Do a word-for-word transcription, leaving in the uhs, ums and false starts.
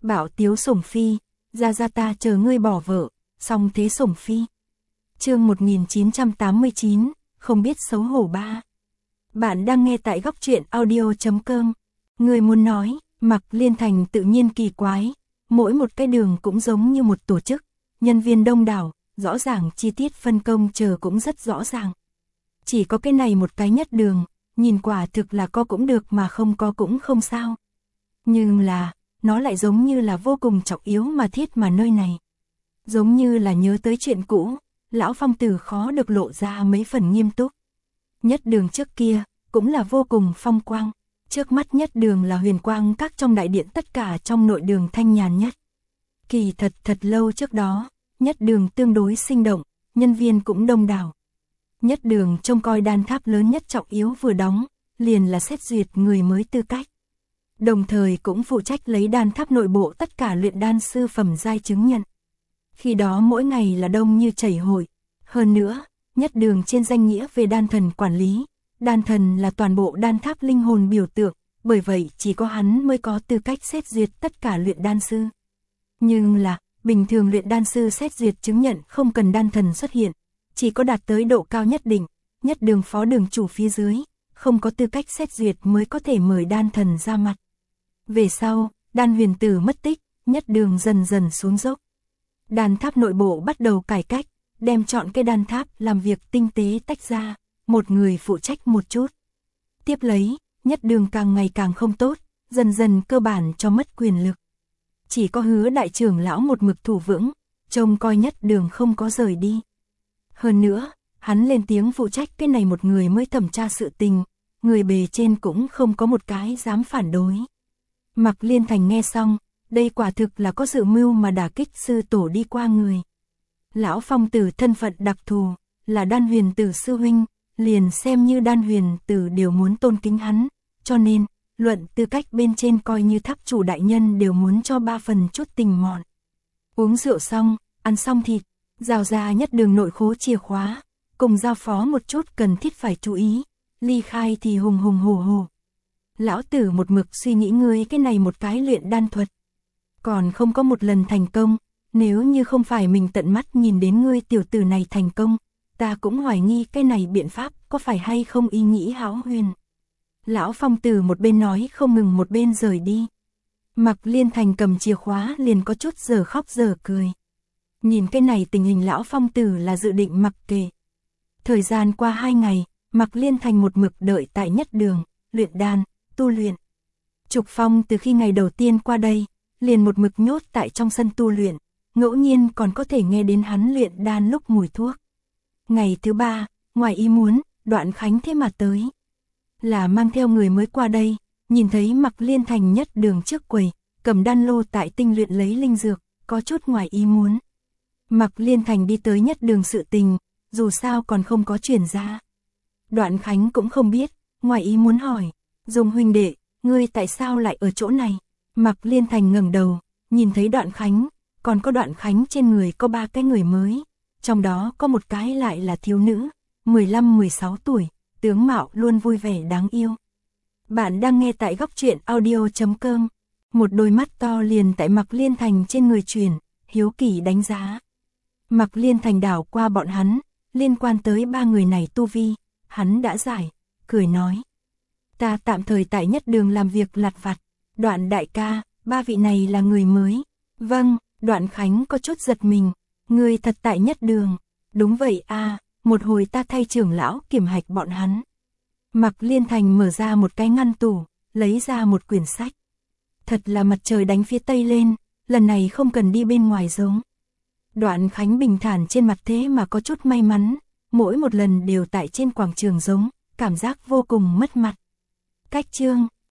Bảo Tiếu Sủng Phi, ra ra ta chờ ngươi bỏ vợ, xong thế Sủng Phi. Chương một nghìn chín trăm tám mươi chín, không biết xấu hổ ba. Bạn đang nghe tại góc truyện audio chấm com. Người muốn nói, Mạc Liên Thành tự nhiên kỳ quái, mỗi một cái đường cũng giống như một tổ chức, nhân viên đông đảo, rõ ràng chi tiết phân công chờ cũng rất rõ ràng. Chỉ có cái này một cái nhất đường, nhìn quả thực là có cũng được mà không có cũng không sao. Nhưng là, nó lại giống như là vô cùng trọng yếu mà thiết mà nơi này. Giống như là nhớ tới chuyện cũ, lão Phong Tử khó được lộ ra mấy phần nghiêm túc. Nhất đường trước kia, cũng là vô cùng phong quang. Trước mắt nhất đường là huyền quang các trong đại điện tất cả trong nội đường thanh nhàn nhất. Kỳ thật thật lâu trước đó, nhất đường tương đối sinh động, nhân viên cũng đông đảo. Nhất đường trông coi đan tháp lớn nhất trọng yếu vừa đóng, liền là xét duyệt người mới tư cách. Đồng thời cũng phụ trách lấy đan tháp nội bộ tất cả luyện đan sư phẩm giai chứng nhận. Khi đó mỗi ngày là đông như chảy hội. Hơn nữa, nhất đường trên danh nghĩa về đan thần quản lý. Đan thần là toàn bộ đan tháp linh hồn biểu tượng, bởi vậy chỉ có hắn mới có tư cách xét duyệt tất cả luyện đan sư. Nhưng là, bình thường luyện đan sư xét duyệt chứng nhận không cần đan thần xuất hiện, chỉ có đạt tới độ cao nhất định, nhất đường phó đường chủ phía dưới, không có tư cách xét duyệt mới có thể mời đan thần ra mặt. Về sau, đan huyền tử mất tích, nhất đường dần dần xuống dốc. Đan tháp nội bộ bắt đầu cải cách, đem chọn cái đan tháp làm việc tinh tế tách ra, một người phụ trách một chút. Tiếp lấy, nhất đường càng ngày càng không tốt, dần dần cơ bản cho mất quyền lực. Chỉ có Hứa đại trưởng lão một mực thủ vững, trông coi nhất đường không có rời đi. Hơn nữa, hắn lên tiếng phụ trách cái này một người mới thẩm tra sự tình, người bề trên cũng không có một cái dám phản đối. Mạc Liên Thành nghe xong, đây quả thực là có dự mưu mà đả kích sư tổ đi qua người. Lão Phong Tử thân phận đặc thù, là đan huyền tử sư huynh, liền xem như đan huyền tử đều muốn tôn kính hắn, cho nên, luận tư cách bên trên coi như tháp chủ đại nhân đều muốn cho ba phần chút tình mọn. Uống rượu xong, ăn xong thịt, giao ra nhất đường nội khố chìa khóa, cùng giao phó một chút cần thiết phải chú ý, ly khai thì hùng hùng hổ hổ. Lão tử một mực suy nghĩ ngươi cái này một cái luyện đan thuật, còn không có một lần thành công, nếu như không phải mình tận mắt nhìn đến ngươi tiểu tử này thành công, ta cũng hoài nghi cái này biện pháp có phải hay không ý nghĩ hão huyền. Lão Phong Tử một bên nói không ngừng một bên rời đi. Mạc Liên Thành cầm chìa khóa liền có chút giờ khóc giờ cười. Nhìn cái này tình hình lão Phong Tử là dự định mặc kệ. Thời gian qua hai ngày, Mạc Liên Thành một mực đợi tại nhất đường, luyện đan, tu luyện. Trục Phong từ khi ngày đầu tiên qua đây, liền một mực nhốt tại trong sân tu luyện, ngẫu nhiên còn có thể nghe đến hắn luyện đan lúc mùi thuốc. Ngày thứ ba, ngoài ý muốn, Đoạn Khánh thế mà tới. Là mang theo người mới qua đây, nhìn thấy Mạc Liên Thành nhất đường trước quầy, cầm đan lô tại tinh luyện lấy linh dược, có chút ngoài ý muốn. Mạc Liên Thành đi tới nhất đường sự tình, dù sao còn không có truyền ra. Đoạn Khánh cũng không biết, ngoài ý muốn hỏi, Dung huynh đệ, ngươi tại sao lại ở chỗ này? Mạc Liên Thành ngẩng đầu, nhìn thấy Đoạn Khánh, còn có Đoạn Khánh trên người có ba cái người mới, trong đó có một cái lại là thiếu nữ, mười lăm mười sáu tuổi, tướng mạo luôn vui vẻ đáng yêu. Bạn đang nghe tại góc truyện audio chấm com, một đôi mắt to liền tại Mạc Liên Thành trên người truyền, hiếu kỳ đánh giá. Mạc Liên Thành đảo qua bọn hắn, liên quan tới ba người này tu vi, hắn đã giải, cười nói. Ta tạm thời tại nhất đường làm việc lặt vặt, Đoạn đại ca, ba vị này là người mới. Vâng, Đoạn Khánh có chút giật mình, người thật tại nhất đường. Đúng vậy a, một hồi ta thay trưởng lão kiểm hạch bọn hắn. Mạc Liên Thành mở ra một cái ngăn tủ, lấy ra một quyển sách. Thật là mặt trời đánh phía tây lên, lần này không cần đi bên ngoài giống. Đoạn Khánh bình thản trên mặt thế mà có chút may mắn, mỗi một lần đều tại trên quảng trường giống, cảm giác vô cùng mất mặt. Cách chương